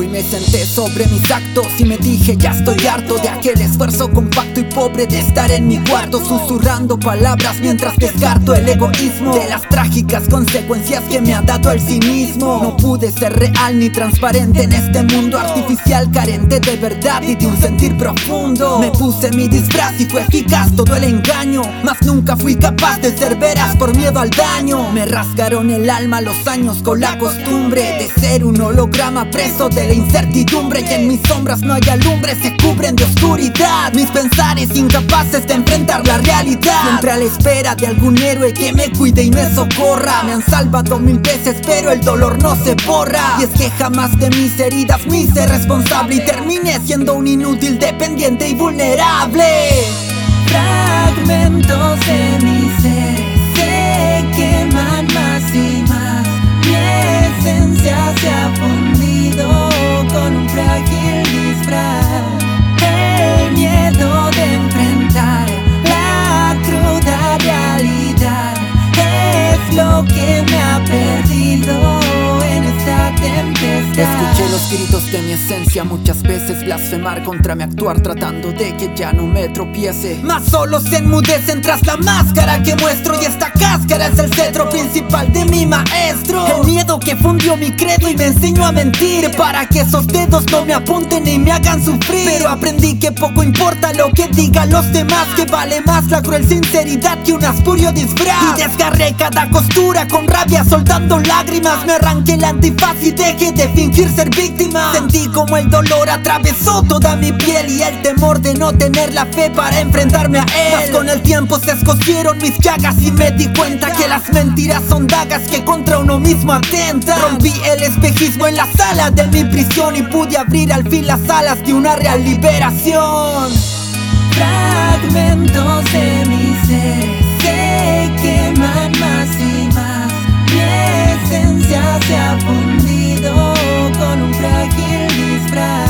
y me senté sobre mis actos y me dije ya estoy harto de aquel esfuerzo compacto y pobre de estar en mi cuarto susurrando palabras mientras descarto el egoísmo de las trágicas consecuencias que me ha dado el cinismo. No pude ser real ni transparente en este mundo artificial carente de verdad y de un sentir profundo. Me puse mi disfraz y fue eficaz todo el engaño, mas nunca fui capaz de ser veraz por miedo al daño. Me rasgaron el alma los años con la costumbre de ser un holograma preso de la incertidumbre, y en mis sombras no hay alumbre, se cubren de oscuridad mis pensares incapaces de enfrentar la realidad. Siempre a la espera de algún héroe que me cuide y me socorra. Me han salvado 1000 veces pero el dolor no se borra, y es que jamás de mis heridas me hice responsable y terminé siendo un inútil, dependiente y vulnerable. Fragmentos de mi ser se queman más y más. Mi esencia se ha fundido con un frágil disfraz. El miedo de enfrentar la cruda realidad es lo que me ha perdido en esta tempestad. Escuché los gritos de mi esencia muchas veces blasfemar contra mi actuar, tratando de que ya no me tropiece. Mas solo se enmudecen tras la máscara que muestro, y esta cáscara es el cetro principal de mi maestro. El miedo que fundió mi credo y me enseñó a mentir para que esos dedos no me apunten y me hagan sufrir. Pero aprendí que poco importa lo que digan los demás, que vale más la cruel sinceridad que un espurio disfraz. Y desgarré cada costura con rabia soltando lágrimas. Me arranqué el antifaz y dejé de fingir ser víctima. Sentí como el dolor atravesó toda mi piel y el temor de no tener la fe para enfrentarme a él. Mas con el tiempo se escocieron mis llagas y me di cuenta que las mentiras son dagas que contra uno mismo atentan. Rompí el espejismo en la sala de mi prisión y pude abrir al fin las alas de una real liberación. Fragmentos de mi ser se queman más y más. Mi esencia se ha fundido con un frágil disfraz.